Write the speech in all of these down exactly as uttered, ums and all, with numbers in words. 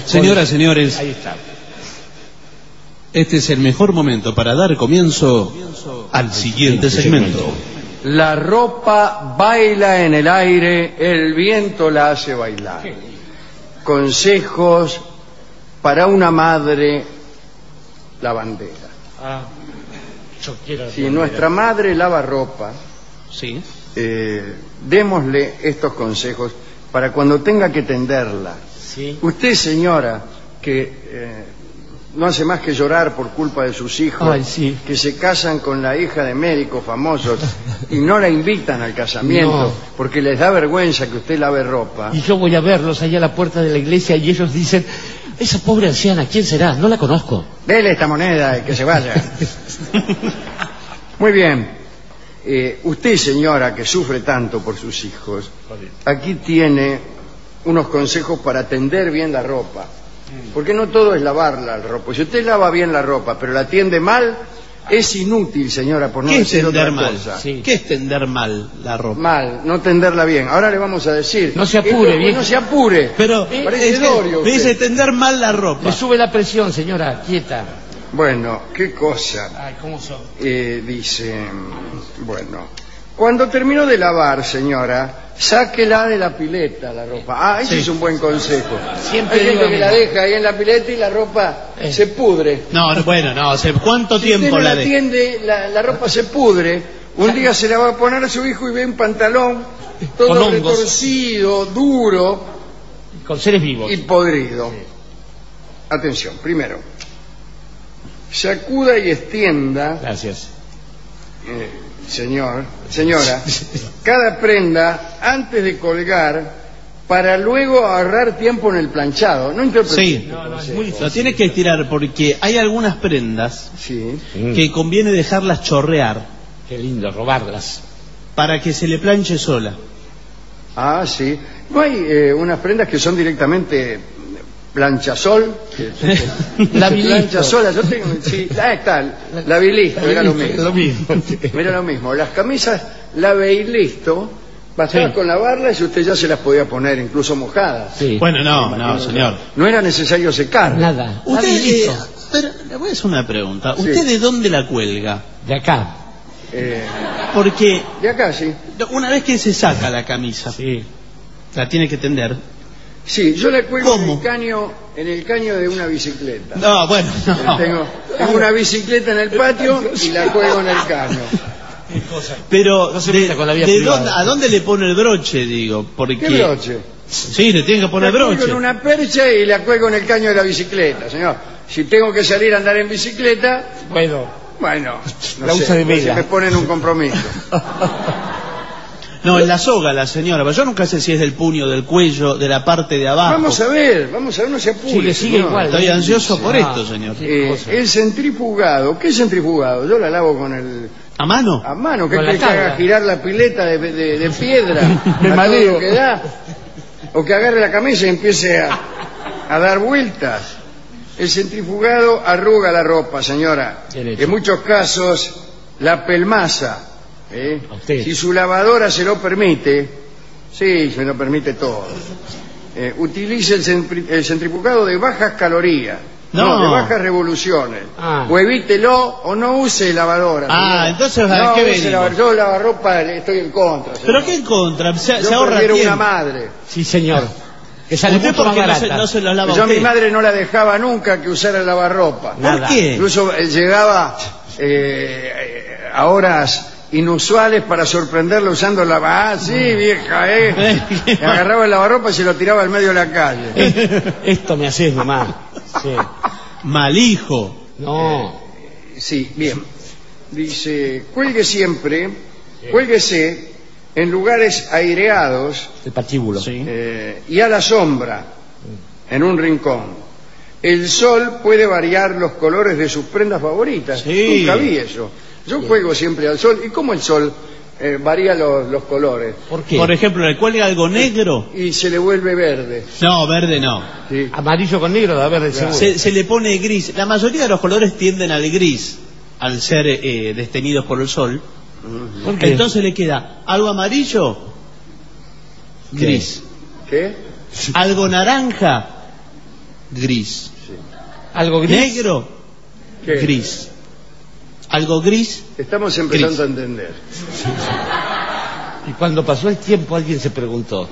Señoras, señores, ahí está. Este es el mejor momento para dar comienzo al siguiente segmento. La ropa baila en el aire, el viento la hace bailar. Consejos para una madre lavandera. Ah, yo quiero Si nuestra madre lava ropa, Sí. eh, démosle estos consejos para cuando tenga que tenderla. Sí. Usted, señora, que eh, no hace más que llorar por culpa de sus hijos, Ay, sí. que se casan con la hija de médicos famosos y no la invitan al casamiento No. porque les da vergüenza que usted lave ropa. Y yo voy a verlos allá a la puerta de la iglesia y ellos dicen, esa pobre anciana, ¿quién será? No la conozco. Dele esta moneda y que se vaya. Muy bien. Eh, usted, señora, que sufre tanto por sus hijos, aquí tiene unos consejos para tender bien la ropa. Porque no todo es lavar la ropa. Si usted lava bien la ropa, pero la tiende mal, es inútil, señora, por no ¿Qué es decir otra tender mal? cosa. Sí. ¿Qué es tender mal la ropa? Mal, no tenderla bien. Ahora le vamos a decir. No se apure, Esto- viejo. No se apure. Pero Parece es que Dorio me usted. dice tender mal la ropa. Le sube la presión, señora, quieta. Bueno, qué cosa. Ay, ¿cómo son? Eh, dice, bueno, cuando terminó de lavar, señora, sáquela de la pileta la ropa. Ah, ese Sí. es un buen consejo. Siempre Hay gente digo que lo la mismo. deja ahí en la pileta y la ropa Eh. se pudre. No, no, bueno, no, o sea, ¿cuánto Si usted tiempo no la la de? atiende, la, la ropa se pudre. Un día se la va a poner a su hijo y ve un pantalón todo Con hongos. retorcido, duro Con seres vivos. y podrido. Atención, primero, sacuda y extienda, Gracias. eh, señor, señora, cada prenda antes de colgar para luego ahorrar tiempo en el planchado. No interprete. Sí. No, no, es muy Lo difícil. tienes que estirar porque hay algunas prendas Sí. que conviene dejarlas chorrear Qué lindo, robarlas. para que se le planche sola. Ah, sí. ¿No hay eh, unas prendas que son directamente planchasol? La bilisto. Planchasola, yo tengo, sí, ah, está, la bilisto, era lo mismo. Lo mismo. sí. Era lo mismo. Las camisas, la listo, bastaba Sí. con lavarlas y usted ya se las podía poner incluso mojadas. Sí. Bueno, no, no, señor. No era necesario secar. Nada. Usted, La bilisto. eh, pero le voy a hacer una pregunta. Sí. ¿Usted de dónde la cuelga? De acá. Eh, Porque de acá, sí. una vez que se saca la camisa, Sí. la tiene que tender. Sí, yo la cuelgo en ¿Cómo? el caño, en el caño de una bicicleta. No, bueno, no. Tengo, tengo una bicicleta en el patio y la cuelgo en el caño. Pero, No se de- meta con la vida de privada. dónde- ¿a dónde le pone el broche, digo? Porque... ¿Qué broche? Sí, le tiene que poner La cuelgo broche. en una percha y la cuelgo en el caño de la bicicleta, señor. Si tengo que salir a andar en bicicleta, Bueno. bueno, no La sé, usa de vela. se me ponen un compromiso. No, en la soga, la señora. Pero yo nunca sé si es del puño, del cuello, de la parte de abajo. Vamos a ver, vamos a ver, no se apure. Sigue, sigue señor. igual. Estoy ansioso por Ah, esto, señor. qué Eh, cosa. el centrifugado, ¿qué es centrifugado? Yo la lavo con el... ¿A mano? a mano, que Con la que haga tabla. girar la pileta de, de- de piedra, De a madera. todo lo que da, o que agarre la camisa y empiece a, a dar vueltas. El centrifugado arruga la ropa, señora. Bien hecho. En muchos casos la pelmaza. ¿eh? A usted. Si su lavadora se lo permite, sí, se lo permite todo. Eh, utilice el, centri- el centrifugado de bajas calorías. No. de bajas revoluciones. Ah. O evítelo o no use lavadora. Ah, señora. entonces, ¿a no qué use venimos? lavar- Yo lavarropa estoy en contra. ¿Pero señor. qué en contra? Se, Yo se ahorra prefiero tiempo. una madre. Sí, señor. Que sale ¿Usted mucho por más qué no se, barata. no se lo lava Yo a mi usted? madre no la dejaba nunca que usara el lavarropa. Nada. ¿Por qué? Incluso eh, llegaba eh, eh, a horas inusuales para sorprenderla usando la... Ah, sí, vieja, ¿eh? Y agarraba el lavarropa y se lo tiraba al medio de la calle. Esto me haces, mamá. Sí. Mal hijo. No. Sí, bien. Dice, cuelgue siempre, cuélguese en lugares aireados El patíbulo. Sí. eh, y a la sombra, en un rincón. El sol puede variar los colores de sus prendas favoritas. Sí. Nunca vi eso. Yo juego siempre al sol. ¿Y cómo el sol eh, varía los, los colores? ¿Por qué? Por ejemplo, ¿le cuelga algo negro? Y se le vuelve verde. No, verde no. ¿sí? Amarillo con negro, a ver, de seguro. Se, se le pone gris. La mayoría de los colores tienden al gris, al ser eh, destenidos por el sol. ¿Por qué? Entonces le queda algo amarillo, gris. ¿Qué? Algo naranja, gris. Sí. ¿Algo gris? Negro, ¿Qué? gris. Algo gris. Estamos empezando Gris. a entender. Y cuando pasó el tiempo alguien se preguntó.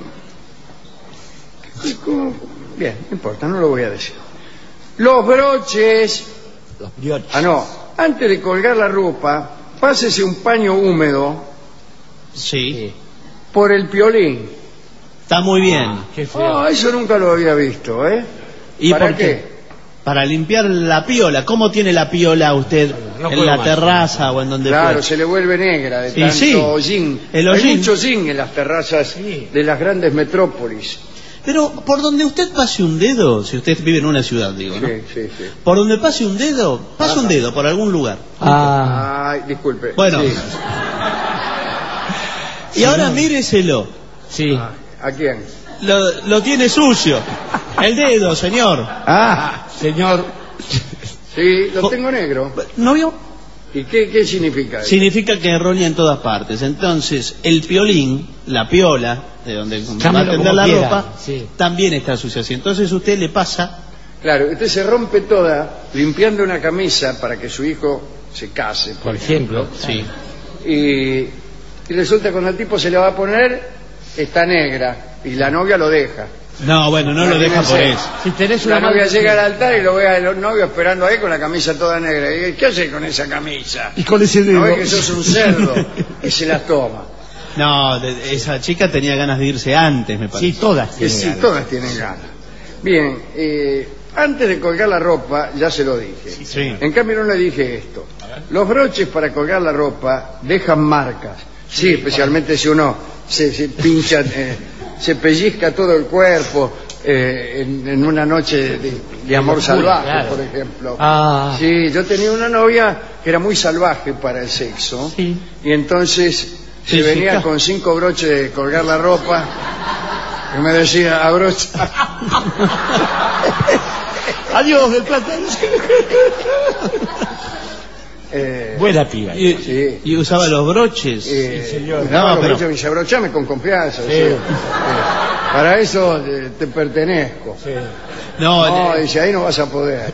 Bien, no importa, no lo voy a decir. Los broches. Los brioches. Ah, no. Antes de colgar la ropa, pásese un paño húmedo Sí. Sí. por el piolín. Está muy bien. Qué feo. Ah, eso nunca lo había visto, ¿eh? ¿Y ¿Para por qué? qué? Para limpiar la piola. ¿Cómo tiene la piola usted No en puedo la más. terraza o en donde Claro, fue? se le vuelve negra de Y tanto sí, hollín. el Hay hollín. mucho zinc en las terrazas Sí. de las grandes metrópolis. Pero por donde usted pase un dedo, si usted vive en una ciudad, digo, ¿no? Sí, sí, sí. Por donde pase un dedo, pasa un dedo por algún lugar. Ah, Ay, disculpe. Bueno. Sí. Y ahora míreselo. sí. ¿A quién? Lo, lo tiene sucio. El dedo, señor. Ah, Señor, sí, lo Jo- tengo negro. ¿No vio? ¿Y qué, qué significa eso? Significa que roña en todas partes. Entonces, el piolín, la piola, de donde va a Llámelo tender como la quiera, ropa, sí. también está sucia. Así. Entonces usted le pasa. Claro, usted se rompe toda limpiando una camisa para que su hijo se case, por ejemplo. Sí. y, y resulta que cuando el tipo se la va a poner, está negra, y la novia lo deja. No, bueno, no lo deja por eso. Si tenés La una novia mala- llega al altar y lo ve al novio esperando ahí con la camisa toda negra. Y dice, ¿qué hace con esa camisa? Y con ese No dedo. ve que sos un cerdo, y se las toma. No, de- esa chica tenía ganas de irse antes, me parece. Sí, todas. Que tienen sí, ganas. todas tienen ganas. Bien, eh, antes de colgar la ropa, ya se lo dije. Sí. En cambio no le dije esto. Los broches para colgar la ropa dejan marcas. Sí, especialmente si uno se, se pincha, eh, se pellizca todo el cuerpo eh, en, en una noche de, de amor locura, salvaje, claro. por ejemplo. Ah. Sí, yo tenía una novia que era muy salvaje para el sexo. Sí. Y entonces Sí, se sí, venía claro. con cinco broches de colgar la ropa y me decía, abrocha. Adiós del plátano. Eh, Buena piba. Y, Sí. y usaba los broches. eh, Sí, señor. daba No, los pero- broches, me dice, abrochame con confianza. Sí. sí. Eh, para eso eh, te pertenezco. Sí. No, No, eh, dice, ahí no vas a poder.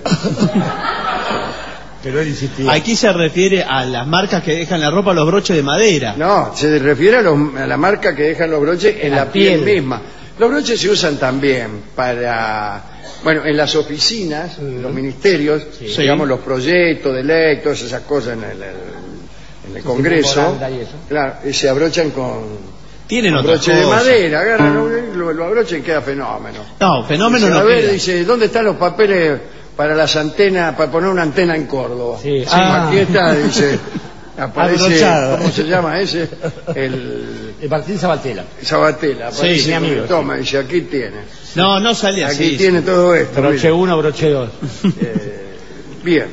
Pero él insistía. aquí se refiere a las marcas que dejan la ropa, los broches de madera. No, se refiere a, los- a la marca que dejan los broches en la, La piel. piel. misma. Los broches se usan también para, bueno, en las oficinas, los ministerios, Sí. digamos los proyectos de ley, todas esas cosas en el, en el Congreso, memoranda y eso. claro, y se abrochan con, Tienen con otra broche de cosa. madera, agarran, lo, lo abrochan y queda fenómeno. No, fenómeno Dice, no a ver, queda. dice, ¿dónde están los papeles para las antenas, para poner una antena en Córdoba? Sí. Sí, Ah. aquí está, dice, aparece, Abrochado. ¿cómo se llama ese? El Eh, Martín Sabatella. Sabatella, aparece, Sí, mi amigo, toma, dice, aquí tiene, No, no sale aquí así. tiene todo esto. Broche mire. uno, broche dos. Eh, bien.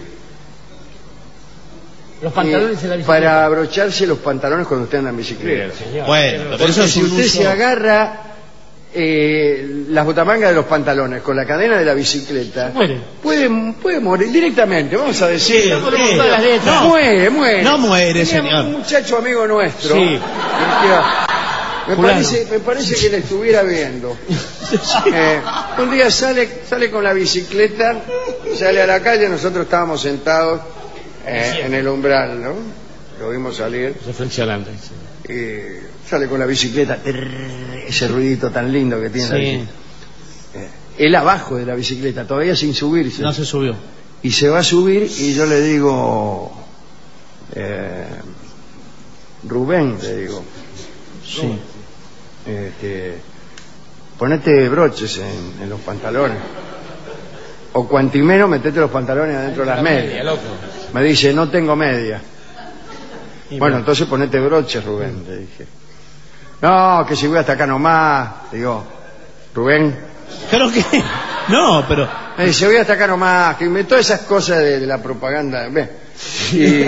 Los pantalones Eh, en la bicicleta. para abrocharse los pantalones cuando usted anda en bicicleta. Señor. Bueno, pero eso Porque es si un usted uso- se agarra eh, las botamangas de los pantalones con la cadena de la bicicleta, Muere. puede, puede morir directamente, vamos a decir. Sí, No, ¿qué? no, las letras. No. Muere, muere. No muere, Teníamos señor. un muchacho amigo nuestro. Sí. que- Me Fulano. parece, me parece que le estuviera viendo. Eh, un día sale, sale con la bicicleta, sale a la calle, nosotros estábamos sentados eh, en el umbral, ¿no? Lo vimos salir. Reflexionando. y sale con la bicicleta, trrr, ese ruidito tan lindo que tiene la Sí, bicicleta. Eh, él abajo de la bicicleta, todavía sin subirse. no se subió. Y se va a subir y yo le digo, eh, Rubén, le digo, Sí. este, ponete broches en, en los pantalones. O cuantimeno metete los pantalones adentro de las medias. loco. Me dice, no tengo media. Y Bueno, entonces ponete broches, Rubén, le dije. No, que si voy hasta acá nomás. Digo, Rubén. Creo que. No, pero. Me dice, voy hasta acá nomás. Que me todas esas cosas de, de la propaganda. Ve. Y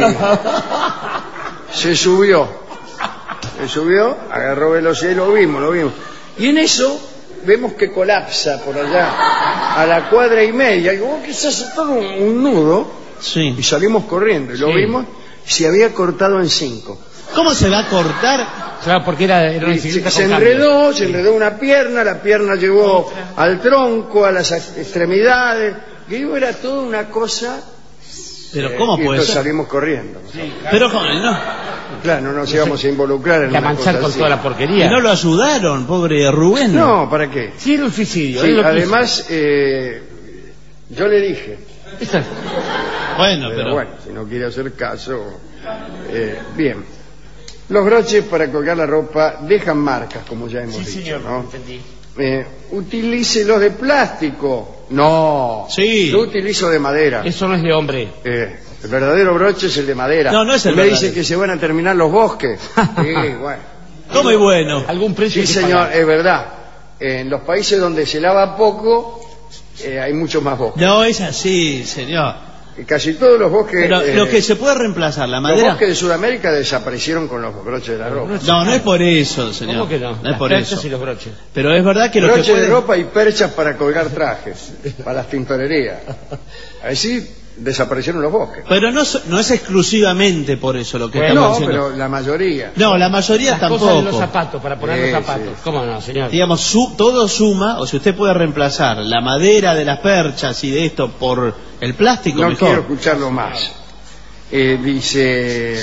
se subió. Se subió, agarró velocidad y lo vimos, lo vimos. Y en eso vemos que colapsa por allá a la cuadra y media. Y digo, que se hace todo un, un nudo. Sí. Y salimos corriendo y lo Sí. vimos. Se había cortado en cinco. ¿Cómo se va a cortar? Claro, porque era, era una Y se, bicicleta se con enredó, cambios. se enredó una pierna, la pierna llegó al tronco, a las extremidades, y digo, era toda una cosa. Pero eh, ¿cómo y puede entonces ser? salimos corriendo. Sí, claro. Pero ¿cómo? No. Claro, no nos íbamos a involucrar en Y a una manchar cosa con así. toda la porquería. Y no lo ayudaron, pobre Rubén. No, ¿para qué? Sí, era un suicidio. Sí, él lo quiso. además, eh, yo le dije, Esa- Bueno, pero, pero... bueno, si no quiere hacer caso, eh, bien. Los broches para colgar la ropa dejan marcas, como ya hemos Sí, dicho, señor, ¿no? entendí. Eh, utilícelos de plástico. No. Sí. Yo utilizo de madera. Eso no es de hombre. Eh, el verdadero broche es el de madera. No, no es el Me verdadero. dice que se van a terminar los bosques. Sí, bueno. ¿Cómo es bueno? Algún precio Sí, que señor, pagar. es verdad. En los países donde se lava poco, eh, hay muchos más bosques. No, es así, señor. Y casi todos los bosques... Pero eh, lo que se puede reemplazar, la los madera... bosques de Sudamérica desaparecieron con los broches de la ropa. No, no es por eso, señor. ¿Cómo que no? No es Las por perchas eso. y los broches. Pero es verdad que lo que Broches puede... de ropa y perchas para colgar trajes, para las tintorerías. Así desaparecieron los bosques. Pero no, so- no es exclusivamente por eso lo que Bueno, estamos No, haciendo. pero la mayoría. No, la mayoría Las tampoco. cosas de los zapatos, para poner Sí, los zapatos. sí. ¿Cómo no, señor? Digamos, su- todo suma, o si usted puede reemplazar la madera de las perchas y de esto por el plástico, No mejor. quiero escucharlo más. Eh, dice...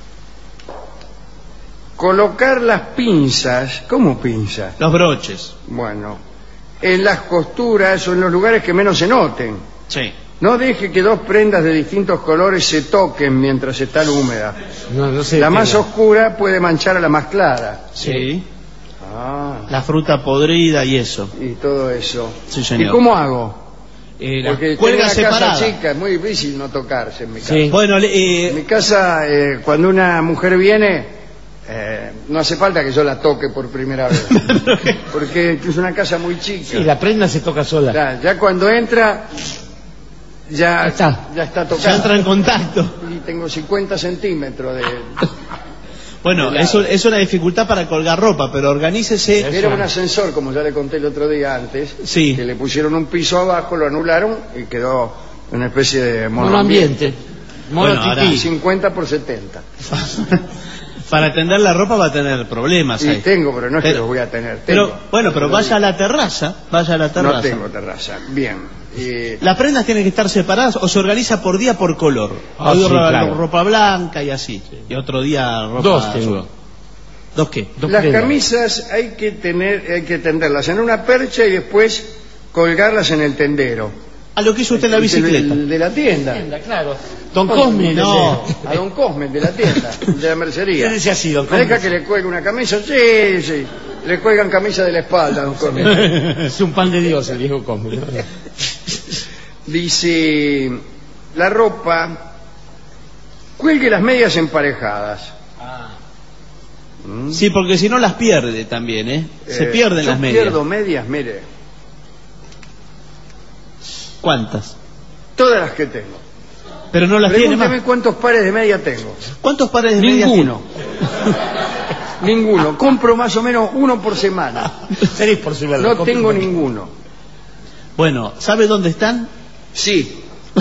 Colocar las pinzas... ¿Cómo pinzas? Los broches. Bueno, en las costuras o en los lugares que menos se noten. Sí. No deje que dos prendas de distintos colores se toquen mientras están húmedas. No, no sé. La más oscura puede manchar a la más clara. Sí. Ah, La fruta podrida y eso. y todo eso. Sí, señor. ¿Y cómo hago? Eh, la Porque tengo cuelga una separada. casa chica, es muy difícil no tocarse en mi casa. Sí. Bueno, le- En eh, mi casa, eh, cuando una mujer viene, eh, no hace falta que yo la toque por primera vez. Porque es una casa muy chica. Sí, la prenda se toca sola. Ya, ya cuando entra, ya Está. ya está ya tocada. entra en contacto. Y tengo cincuenta centímetros de... Bueno, eso es una dificultad para colgar ropa, pero organícese. Era un ascensor, como ya le conté el otro día antes, Sí. que le pusieron un piso abajo, lo anularon y quedó una especie de Monoambiente. Bueno, Mono ahora- tití. cincuenta por setenta. Para tender la ropa va a tener problemas Y ahí. tengo, pero no es que Pero- los voy a tener. Pero, tengo. bueno, pero vaya a la terraza, vaya a la terraza. No tengo terraza. Bien. Y- Las prendas tienen que estar separadas o se organiza por día por color. Ah, Hoy sí, ropa, claro. ropa blanca y así. Y otro día ropa Dos azul. tengo. ¿Dos qué? Dos Las prendas. camisas hay que tener, hay que tenderlas en una percha y después colgarlas en el tendero. A lo que hizo usted en la El- bicicleta. el de la tienda. Tienda, claro. Don Cosme, no. A don Cosme, de la tienda, de la mercería. ¿Qué decía así, don ¿Me deja Cosme? que le cuelgue una camisa? Sí, sí. Le cuelgan camisa de la espalda, don Cosme. Es un pan de Dios el viejo Cosme. ¿no? Dice, la ropa, cuelgue las medias emparejadas. ¿Mm? Sí, porque si no las pierde también, ¿eh? Se Eh, pierden yo las medias. pierdo medias, mire, ¿Cuántas? todas las que tengo. Pero no las tiene Pregúnteme más. cuántos pares de media tengo. ¿Cuántos pares de medias Ninguno. Ninguno. Compro más o menos uno por semana. Seréis por su lado. No tengo ninguno. tiene? Bueno, ¿sabe dónde están? Sí.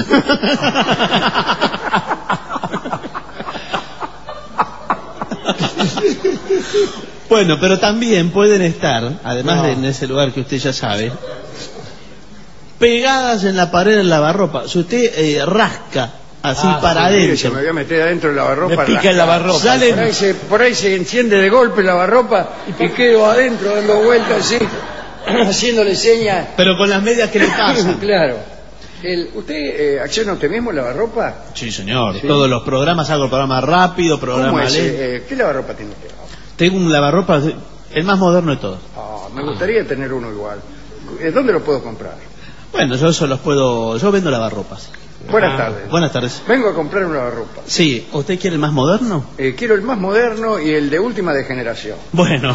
Bueno, pero también pueden estar, además No. de en ese lugar que usted ya sabe, pegadas en la pared del lavarropa. Si usted eh, rasca así Ah, para sí, Mire, adentro, se me voy a meter adentro del lavarropa. Me pica rascar. el lavarropa. Sale- Por ahí, se, por ahí se enciende de golpe el lavarropa y quedo adentro dando vueltas así, haciéndole señas. pero con las medias que le pasan. Claro. El- ¿Usted eh, acciona usted mismo el lavarropa? Sí, señor. Sí. Todos los programas, hago el programa rápido, ¿Cómo programa es? lento. Eh, ¿Qué lavarropa tiene usted? Tengo un lavarropa, el más moderno de todos. Ah, me gustaría tener uno igual. Eh, ¿Dónde lo puedo comprar? Bueno, yo eso los puedo, yo vendo lavarropas. Buenas Ah, tardes. Buenas tardes. Vengo a comprar un lavarropa. Sí, ¿usted quiere el más moderno? Eh, quiero el más moderno y el de última de generación. Bueno.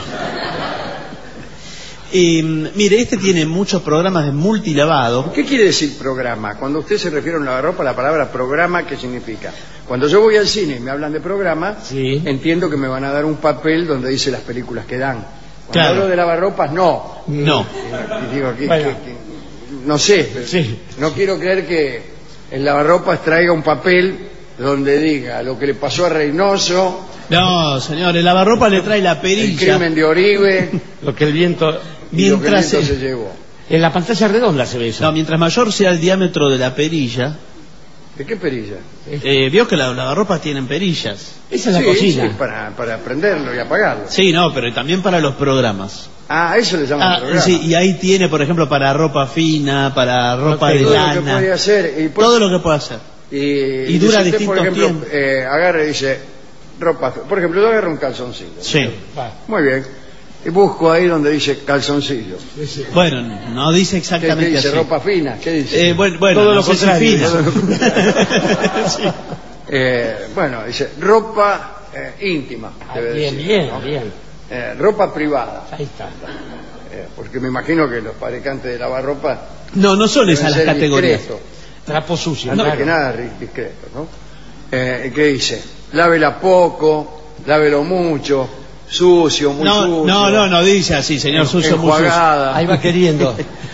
Y, mm, mire, este tiene muchos programas de multilavado. ¿Qué quiere decir programa? Cuando usted se refiere a un lavarropa, la palabra programa, ¿qué significa? Cuando yo voy al cine y me hablan de programa, Sí. entiendo que me van a dar un papel donde dice las películas que dan. Cuando Claro. hablo de lavarropas, no. No. Y, y digo, que, Bueno. que- que- no sé, Sí. no quiero creer que el lavarropas traiga un papel donde diga lo que le pasó a Reynoso, No, señor, el lavarropa le trae la el perilla. crimen de Oribe Lo que el viento... y lo que el Mientras viento se- se llevó. En la pantalla redonda se ve eso. No, mientras mayor sea el diámetro de la perilla. ¿De qué perilla? Eh, Vio que las lavarropas tienen perillas. Esa es la Sí, cocina. sí, para, para prenderlo y apagarlo. Sí, no, pero también para los programas. Ah, eso le llaman Ah, programa. sí, y ahí tiene, por ejemplo, para ropa fina, para ropa de Todo lo que lana. puede hacer. Y, por- Todo lo que puede hacer. y, y dura dice usted, por distintos ejemplo, tiempos. eh, agarra y dice, ropa. Por ejemplo, yo agarro un calzoncillo. Sí. Va. Muy bien. Y busco ahí donde dice calzoncillo. Bueno, no dice ¿Qué, exactamente qué dice? así. ¿Ropa fina? ¿Qué dice? Eh, bueno, bueno, Todo no lo sé si contrario, fina. todo lo Sí. Eh, bueno, dice ropa eh, íntima. Ah, debe bien, decir, bien, ¿no? bien. Eh, ropa privada. Ahí está. Eh, porque me imagino que los fabricantes de lavarropa No, no son deben esas las ser categorías. discretos. Trapo sucio. Antes claro. que nada, ri- discreto, ¿no? Eh, ¿Qué dice? Lávela poco, lávelo mucho, sucio, muy No, sucio. no, no, no dice así, señor en- sucio, muy sucio. enjuagada. Ahí va queriendo.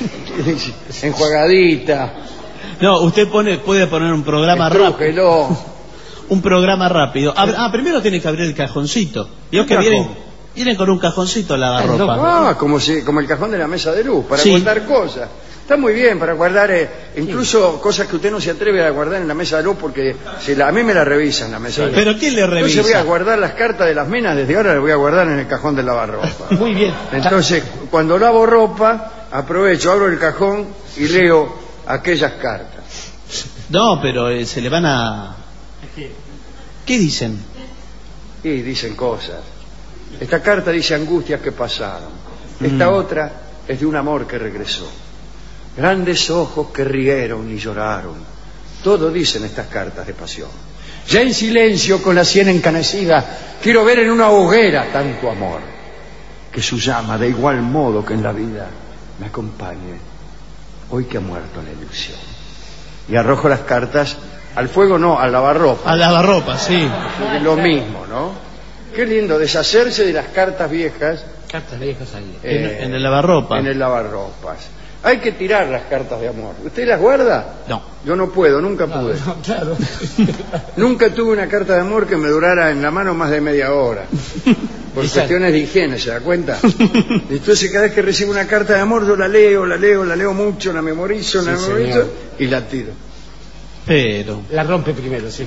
Enjuagadita. No, usted pone, puede poner un programa rápido. Estrújelo. Un programa rápido. Ab- Ah, primero tiene que abrir el cajoncito. Vio que ¿Qué vienen, cajón? vienen con un cajoncito la Ay, loco. ropa. Ah, como, si, como el cajón de la mesa de luz, para Sí. guardar cosas. Está muy bien para guardar, eh, incluso cosas que usted no se atreve a guardar en la mesa de luz porque si la- a mí me la revisan la mesa de luz. Pero ¿quién le Entonces voy a revisa? guardar las cartas de las minas, desde ahora las voy a guardar en el cajón del lavarropa. Muy bien. Entonces, cuando lavo ropa, aprovecho, abro el cajón y leo aquellas cartas. No, pero eh, se le van a... ¿Qué dicen? Y dicen cosas. Esta carta dice angustias que pasaron. Esta Mm. otra es de un amor que regresó. Grandes ojos que rieron y lloraron. Todo dicen estas cartas de pasión. Ya en silencio, con la sien encanecida, quiero ver en una hoguera tanto amor. Que su llama, de igual modo que en la vida, me acompañe. Hoy que ha muerto la ilusión. Y arrojo las cartas al fuego, no, al lavarropa. A lavarropa, sí. Es lo mismo, ¿no? Qué lindo deshacerse de las cartas viejas Cartas viejas ahí. En- eh, en el lavarropa. En el lavarropas. Hay que tirar las cartas de amor. ¿Usted las guarda? No. Yo no puedo, nunca No, pude. no, claro. Nunca tuve una carta de amor que me durara en la mano más de media hora. Por Exacto. cuestiones de higiene, ¿se da cuenta? Entonces cada vez que recibo una carta de amor yo la leo, la leo, la leo mucho, la memorizo, la Sí, memorizo señor. y la tiro. Pero... La rompe primero, sí.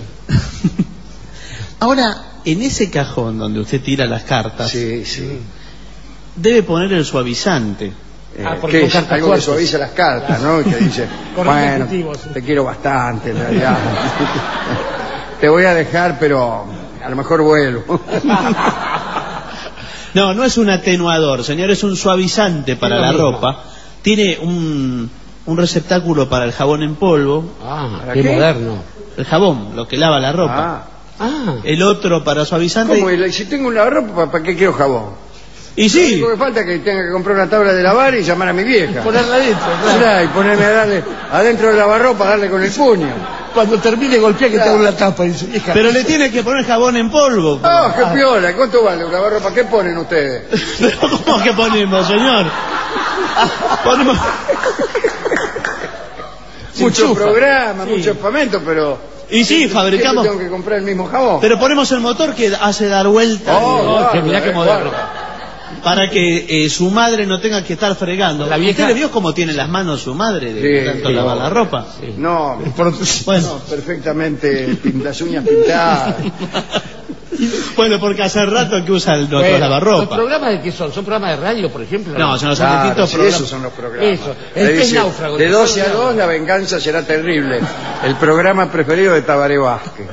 Ahora, en ese cajón donde usted tira las cartas, Sí, sí. debe poner el suavizante. Eh, Ah, porque ¿qué son es? cartas Algo que fuertes. suaviza las cartas, ¿no? Y que dice, Con bueno, ejecutivos, sí. te quiero bastante, en realidad. Te voy a dejar, pero a lo mejor vuelvo. No, no es un atenuador, señor, es un suavizante para Es lo la mismo. ropa. Tiene un, un receptáculo para el jabón en polvo. Ah, ¿Para qué, qué? moderno. El jabón, lo que lava la ropa. Ah, Ah, El otro para suavizante. ¿cómo? Y si tengo un lavarropa, ¿para qué quiero jabón? Y Lo sí, único que falta es que tenga que comprar una tabla de lavar y llamar a mi vieja. ponerla adentro, claro. Mirá, y ponerme a darle adentro del lavarropa, darle con el puño. Cuando termine golpea que Claro. tengo la tapa. Dice, hija. pero le tiene que poner jabón en polvo. ¡Ah, qué piola! ¿Cuánto vale un lavarropa? ¿Qué ponen ustedes? Pero ¿cómo que ponemos, señor? Ponemos... Mucho enchufa. programa, Sí. mucho espamento, pero... Y sí, siempre fabricamos... tengo que comprar el mismo jabón. Pero ponemos el motor que hace dar vuelta Oh, eh, guarda, que mirá qué eh, moderno. guarda. para que eh, su madre no tenga que estar fregando. La vieja- ¿Usted le vio cómo tiene las manos su madre de Sí, tanto sí. lavar la ropa? Sí. No, Bueno, no, perfectamente, pin- las uñas pintadas. bueno, porque hace rato que usa el nuestro Bueno, ¿los lavarropa. programas de qué son? ¿Son programas de radio, por ejemplo? No, son los Claro, distintos sí, programas. esos son los programas. Eso, Le el pez dice, náufrago. de doce a dos la venganza será terrible. El programa preferido de Tabaré Vázquez.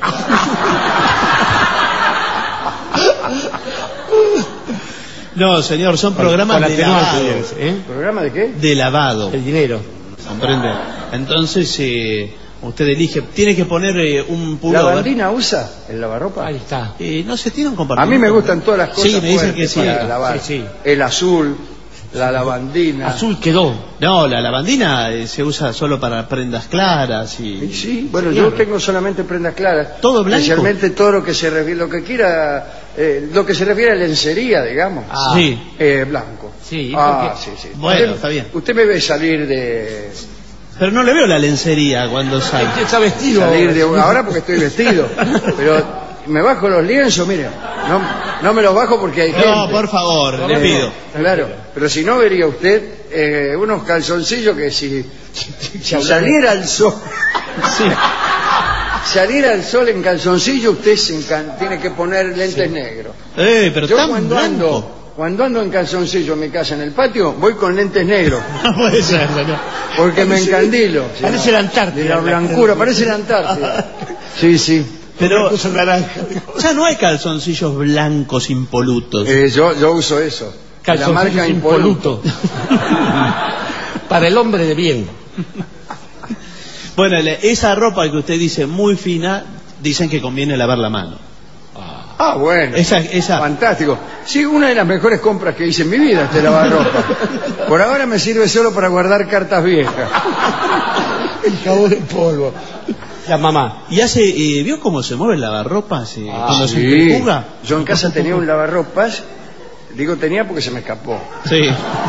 No, señor, son programas Con de atenuante, lavado. bien, ¿eh? ¿Programa de qué? De lavado, El dinero. ¿comprende? Entonces, eh, usted elige, tiene que poner eh, un ¿La pullover. bandina usa el lavarropa? Ahí está. Eh, no se tiene un A compartimento. mí me gustan todas las cosas Sí, me dicen fuertes que sí. para lavar. Sí, sí. El azul, la lavandina. Azul quedó. No, la lavandina eh, se usa solo para prendas claras Sí, y... sí. Bueno, Señor. yo tengo solamente prendas claras. ¿Todo blanco? Especialmente todo lo que se refiere, lo que quiera, eh, lo que se refiere a lencería, digamos. Ah. Sí. Eh, blanco. Sí, Ah, porque- sí, sí. Bueno, Usted- está bien. Usted me ve salir de, Pero no le veo la lencería cuando sale. Es que está vestido. Salir de, ahora porque estoy vestido. Pero me bajo los lienzos, mire. No, no me los bajo porque hay gente. No, por favor, le pido. Claro, pero si no vería usted eh, unos calzoncillos que si, si saliera al sol... Sí. Salir al sol en calzoncillo, usted se encan- tiene que poner lentes sí. negros. Eh, pero Yo tan cuando blanco. ando, cuando ando en calzoncillo en mi casa en el patio, voy con lentes negros. No puede ser, señor. Porque me encandilo. Parece la Antártida. De la blancura, parece la Antártida. Sí, sí. Pero ya no hay calzoncillos blancos impolutos. Eh, yo, yo uso eso. La marca Impoluto. Para el hombre de bien. Bueno, esa ropa que usted dice muy fina, dicen que conviene lavar la mano. Ah, bueno. Esa, esa... Fantástico. Sí, una de las mejores compras que hice en mi vida, este lavarropa. Por ahora me sirve solo para guardar cartas viejas. El jabón en polvo. La mamá. ¿Y hace, eh, vio cómo se mueve el lavarropa eh, ah, cuando sí. se enjuga? Yo en casa tenía un lavarropas, digo tenía porque se me escapó. Sí.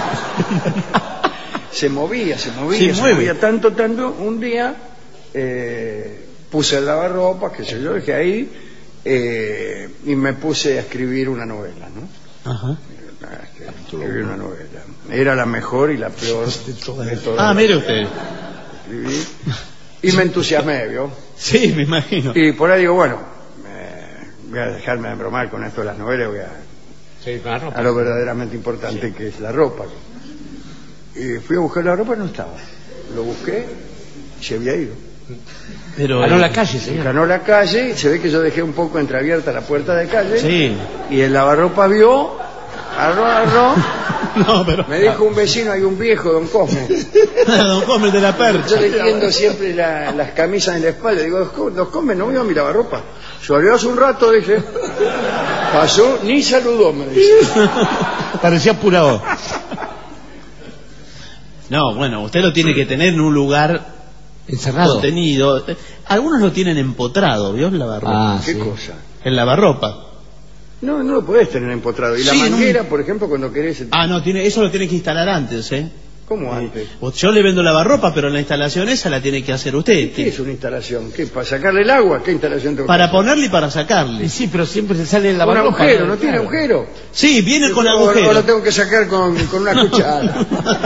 Se movía, se movía, se, se mueve. movía tanto, tanto. Un día eh, puse el lavarropas, qué sé yo, dejé ahí eh, y me puse a escribir una novela, ¿no? Ajá. Escribí una novela. Era la mejor y la peor de todas. Ah, mire usted. Escribí y me entusiasmé, ¿vio? Sí, me imagino. Y por ahí digo, bueno, eh, voy a dejarme de bromar con esto de las novelas, voy a, sí, claro. a lo verdaderamente importante sí. que es la ropa. Y fui a buscar la ropa y no estaba. Lo busqué y se había ido. Pero ganó eh, la calle, señor. Ganó la calle, se ve que yo dejé un poco entreabierta la puerta de calle. Sí. Y el lavarropa vio, agarró, agarró. No, pero... Me dijo un vecino, hay un viejo, don Cosme. Don Cosme de la Percha. Yo le tiendo siempre la, las camisas en la espalda. Digo, don Cosme, no vio mi lavarropa. Salió hace un rato, dije. Pasó, ni saludó, me dice. Parecía apurado. No, bueno, usted lo tiene que tener en un lugar encerrado, contenido. Algunos lo tienen empotrado, ¿vio? El lavarropa. Ah, ¿Qué sí. cosa? El lavarropa. No, no lo podés tener empotrado. Y la Sí, manguera, no... por ejemplo, cuando querés... Ah, no, tiene, eso lo tiene que instalar antes, ¿eh? ¿Cómo antes? Yo le vendo lavarropa, pero la instalación esa la tiene que hacer usted. ¿Qué es una instalación? ¿Qué? ¿Para sacarle el agua? ¿Qué instalación tengo? Para ponerle y para sacarle. Sí, pero siempre se sale el Un lavarropa. agujero, ¿no tiene agujero? Sí, viene con o, agujero. O lo tengo que sacar con, con una cuchara.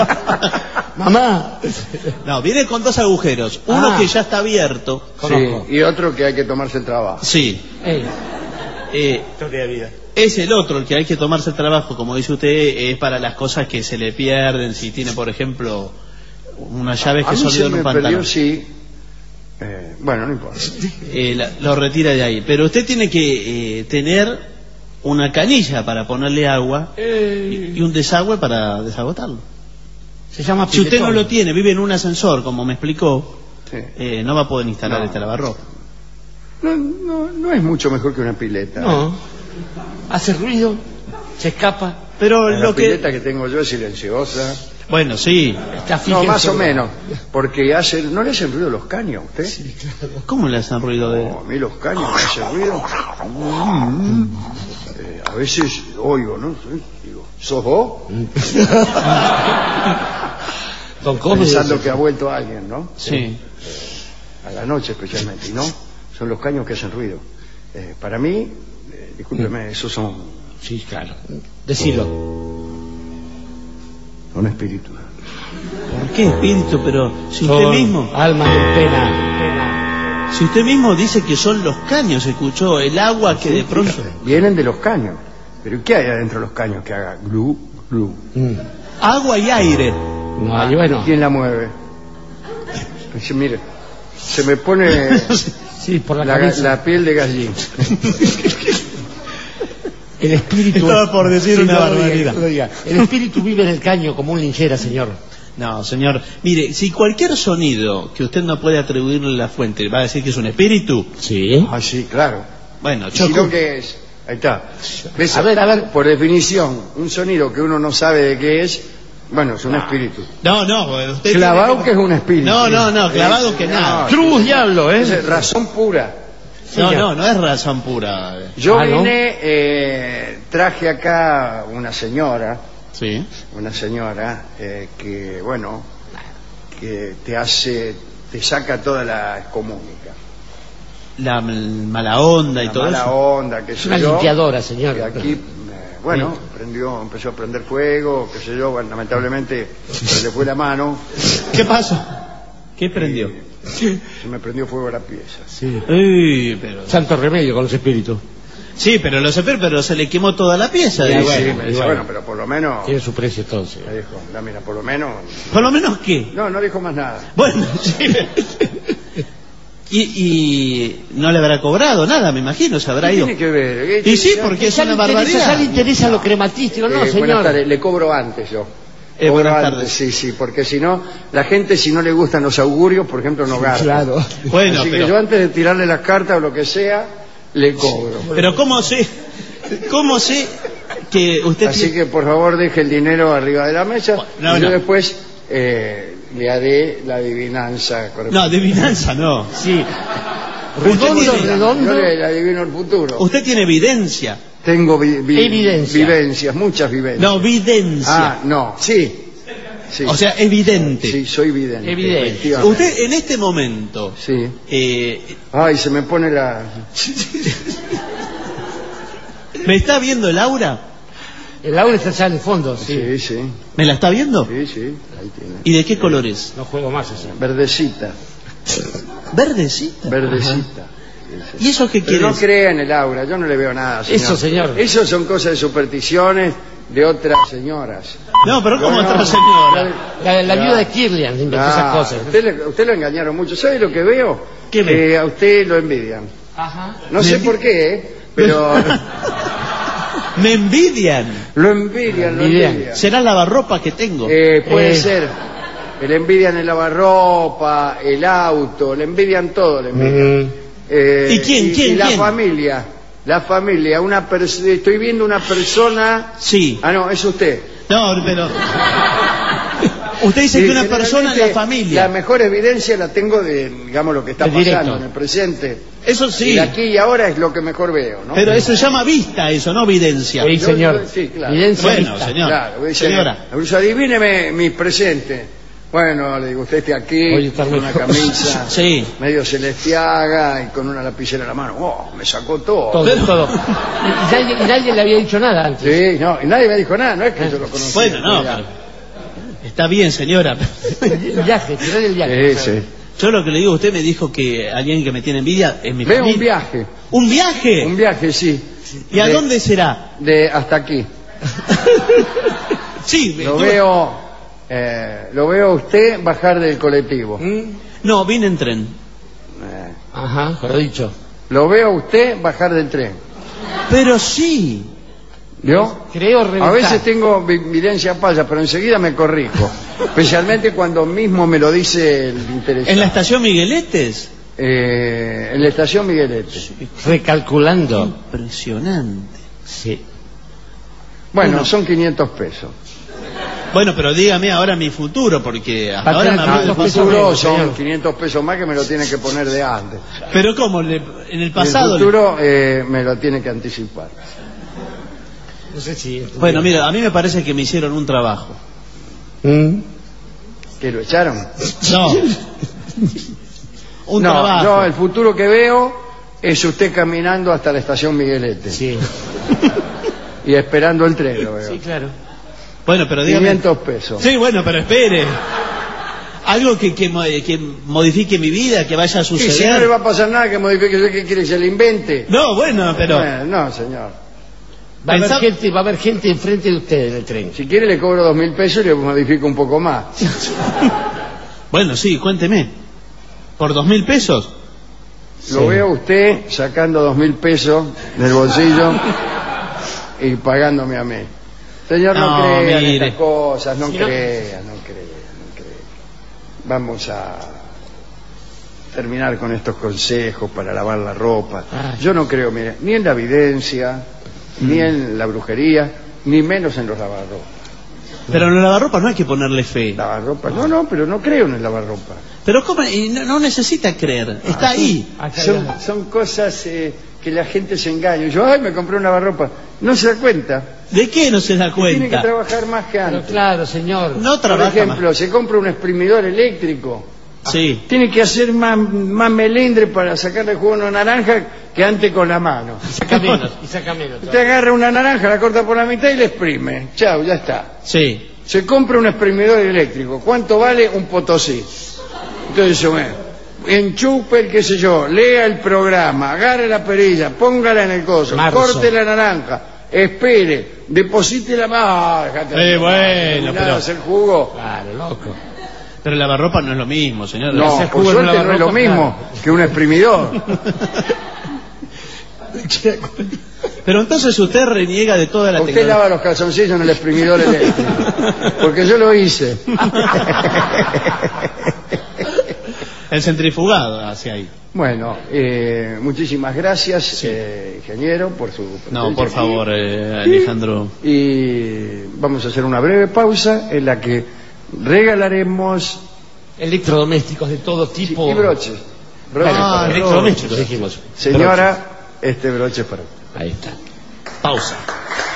Mamá. No, viene con dos agujeros. Uno Ah. que ya está abierto. Sí, y otro que hay que tomarse el trabajo. Sí. Ey. Eh, Historia de vida. es el otro, el que hay que tomarse el trabajo, como dice usted, es para las cosas que se le pierden. Si tiene, por ejemplo, unas llaves A que mí se olvidó se en me un pantalón. perdió, sí. Eh, bueno, no importa. Eh, la- lo retira de ahí. Pero usted tiene que eh, tener una canilla para ponerle agua y, y un desagüe para desagotarlo. Se llama Si usted no piletón. lo tiene, vive en un ascensor, como me explicó, Sí. eh, no va a poder instalar No. este lavarropa. No, no, no es mucho mejor que una pileta. No. Hace ruido, se escapa. Pero La lo que... pileta que tengo yo es silenciosa. Bueno, sí. Está fija No, en más su o lugar. menos. Porque hace, ¿no le hacen ruido los caños a usted? Sí, ¿Cómo le hacen ruido de...? a mí los caños me hacen ruido. Eh, a veces oigo, ¿no? Sí, digo, ¿sos vos? Don Cosme. Pensando que ha vuelto alguien, ¿no? Sí. A la noche especialmente, y no, son los caños que hacen ruido. Eh, para mí, eh, discúlpeme, esos son, Sí, claro. Decilo. son espíritus. ¿Por qué espíritu? Pero si usted Son mismo... almas en pena. Si usted mismo dice que son los caños, escuchó, el agua que de pronto... Vienen de los caños. Pero ¿qué hay adentro de los caños que haga glu, glu? Mm. Agua y aire. No hay, bueno. ¿Quién la mueve? Dice, mire, se me pone Sí, por la, la, cabeza. la piel de gallina. El espíritu. Estaba por decir una no lo barbaridad. diga, no lo diga. El espíritu vive en el caño como un linchera, señor. No, señor. Mire, si cualquier sonido que usted no puede atribuirle la fuente va a decir que es un espíritu, Sí. Ah, sí, claro. bueno, Y si choco. no, ¿qué es? Ahí está. ¿Ves? A ver, a ver. Por definición, un sonido que uno no sabe de qué es, bueno, es un espíritu. No, no, usted Clavado tiene que es un espíritu. No, no, no, clavado que nada. Cruz diablo, ¿eh? Es razón pura. No, Siga. no, no es razón pura. Yo Ah, ¿no? vine, eh, traje acá una señora, Sí. una señora eh, que, bueno, que te hace, te saca toda la excomúnica. La m- mala onda y La todo mala eso. onda, qué sé Una yo. limpiadora, señor. Que aquí, eh, bueno, prendió, empezó a prender fuego, qué sé yo, bueno, lamentablemente se le fue la mano, ¿Qué pasó? ¿Qué prendió? se me prendió fuego la pieza. Sí. Uy, pero... Santo remedio con los espíritus. Sí, pero lo sé, pero se le quemó toda la pieza. Sí, dice. Sí, bueno, me dice, bueno. bueno, pero por lo menos, Tiene su precio entonces. me dijo, "No, mira, por lo menos, Por lo menos qué. no, no dijo más nada. Bueno, sí. Y, y no le habrá cobrado nada, me imagino, se habrá ¿Qué ido. tiene que ver? Y sí, porque es Ya una le interesa, ya le barbaridad. interesa lo crematístico, no, Eh, buenas señor. tardes, le cobro antes yo. Eh, Cobro buenas antes, tardes. sí, sí, porque si no, la gente si no le gustan los augurios, por ejemplo, no gasta. Claro. Bueno, Así que pero, yo antes de tirarle las cartas o lo que sea, le cobro. pero ¿cómo sé? ¿Cómo sé que usted Así tiene- que por favor deje el dinero arriba de la mesa No, y yo no. después eh, le haré la adivinanza No, correspondiente. adivinanza no. Sí. Usted Redondo, tiene, redondo. Yo le, le adivino el futuro. usted tiene evidencia. Tengo vi- vi- Evidencia. vivencias, muchas vivencias. No, videncia. Ah, no, sí. sí. O sea, evidente. Sí, soy vidente. Evidente. efectivamente. Usted en este momento, Sí. eh, Ay, se me pone la... ¿me está viendo el aura? El aura está allá en el fondo, sí. Sí, sí, ¿Me la está viendo? sí, sí, ahí tiene. ¿Y de qué color es? No juego más así. Verdecita, Verdecita. verdecita. ¿Y eso qué Pero quiere no decir? crea en el aura, yo no le veo nada, señor. Eso, señor. Eso son cosas de supersticiones de otras señoras. No, pero ¿cómo Yo no- otra señora? La, la Ya. viuda de Kirlian inventó Ah, esas cosas. usted, le, usted lo engañaron mucho. ¿Sabe lo que veo? ¿Qué ve? Que a usted lo envidian. Ajá. No Me sé envi- por qué, ¿eh? Pero Me envidian. lo envidian, lo Envidian. envidian. ¿Será lavarropa que tengo? Eh, puede Eh. ser. Le envidian el lavarropa, el auto, le envidian todo, le envidian. Mm. Eh, ¿Y quién, quién, y la quién? familia, la familia, una pers- estoy viendo una persona... Sí. Ah, no, es usted. No, pero... Usted dice Sí, que una persona en la generalmente, familia. La mejor evidencia la tengo de, digamos, lo que está De pasando directo. en el presente. Eso Y sí. de aquí y ahora es lo que mejor veo, ¿no? Pero eso se llama vista, eso, no videncia. Sí, Yo- señor. yo- sí, claro. Evidencia Bueno, vista. señor. Claro, dice, Señora. Bruce, adivíneme mis presentes. Bueno, le digo, usted esté aquí, Oye, está con muy una joven. camisa Sí. medio celestiaga y con una lapicera en la mano. Oh, me sacó todo. Todo, todo. Y nadie, y nadie le había dicho nada antes. Sí, no, y nadie me dijo nada, no es que yo lo conocía. Bueno, no, Ya. pero... Está bien, señora. El viaje, tirar el viaje. Sí, sí. Yo lo que le digo, usted me dijo que alguien que me tiene envidia es mi Veo familia. un viaje, ¿Un viaje? un viaje, sí. ¿Y a de- dónde será? De hasta aquí. Sí, Lo tú- veo, eh, lo veo a usted bajar del colectivo. ¿Mm? No, vine en tren. Eh, Ajá, lo he dicho. lo veo a usted bajar del tren. Pero sí. ¿Vio? Creo A reventar. veces tengo vi- evidencia paya, pero enseguida me corrijo. Especialmente cuando mismo me lo dice el interesado. ¿En la estación Migueletes? Eh, en la estación Miguelete. Recalculando. Impresionante. Sí. Bueno, Bueno. son quinientos pesos. Bueno, pero dígame ahora mi futuro, porque hasta Va a ahora me tener habló que- del El pesos pasado. futuro menos, son señor. quinientos pesos más que me lo tiene que poner de antes. Pero ¿cómo? Le- en el Y pasado... el futuro eh, me lo tiene que anticipar. No sé si... Bueno, mira, a mí me parece que me hicieron un trabajo. ¿Mm? ¿Que lo echaron? No. Un no, trabajo. yo el futuro que veo es usted caminando hasta la estación Miguelete Sí. y esperando el tren, lo veo. Sí, claro. Bueno, pero dígame... quinientos pesos. Sí, bueno, pero espere. Algo que, que, mo- que modifique mi vida, que vaya a Y si no le suceder. va a pasar nada que modifique, ¿qué quiere que se le invente? No, bueno, pero... Bueno, no, señor. Va a, haber Pensá- gente, va a haber gente enfrente de usted en el tren. Si quiere le cobro dos mil pesos y le modifico un poco más. Bueno, sí, cuénteme. ¿Por dos mil pesos? Lo Sí. veo a usted sacando dos mil pesos del bolsillo y pagándome a mí. Señor, no, No, crea en mire. estas cosas, no Si no- crea, no crea, no crea. Vamos a terminar con estos consejos para lavar la ropa. Ay. Yo no creo, mire, ni en la evidencia, ni en la brujería, ni menos en los lavarropas. Pero en el lavarropa no hay que ponerle fe. Lavarropa, no, no, pero no creo en el lavarropa. Pero ¿cómo? Y no, no necesita creer, está ahí. Acá Son, ya- son cosas eh, que la gente se engaña. Yo, ay, me compré un lavarropa. No se da cuenta. ¿De qué no se da cuenta? Tiene que trabajar más que antes. Pero claro, señor. No Por trabaja ejemplo, más. se compra un exprimidor eléctrico. Sí. Tiene que hacer más, más melindre para sacarle jugo a una naranja que antes con la mano. Y saca menos, y saca menos. Usted agarra una naranja, la corta por la mitad y la exprime. Chao, ya está. Sí. Se compra un exprimidor eléctrico. ¿Cuánto vale un Potosí? Entonces dice, bueno, enchupe el qué sé yo, lea el programa, agarre la perilla, póngala en el coso, Marzo. corte la naranja, espere, deposite la mano. Eh, bueno, pero- hacer jugo. Claro, loco. Pero el lavarropa no es lo mismo, señor. No, hacer por jugo en suerte un no es lo lavarropa, mismo que un exprimidor. Pero entonces usted reniega de toda la Usted tecnología. lava los calzoncillos en el exprimidor eléctrico. Porque yo lo hice. El centrifugado hacia ahí. Bueno, eh, muchísimas gracias, eh, ingeniero, por su No, presencia por aquí. favor, eh, Alejandro. Y vamos a hacer una breve pausa en la que regalaremos Electrodomésticos de todo tipo. y broches. Bueno, Broches para- electrodomésticos, dijimos. Señora, este broche es para usted. Ahí está. Pausa.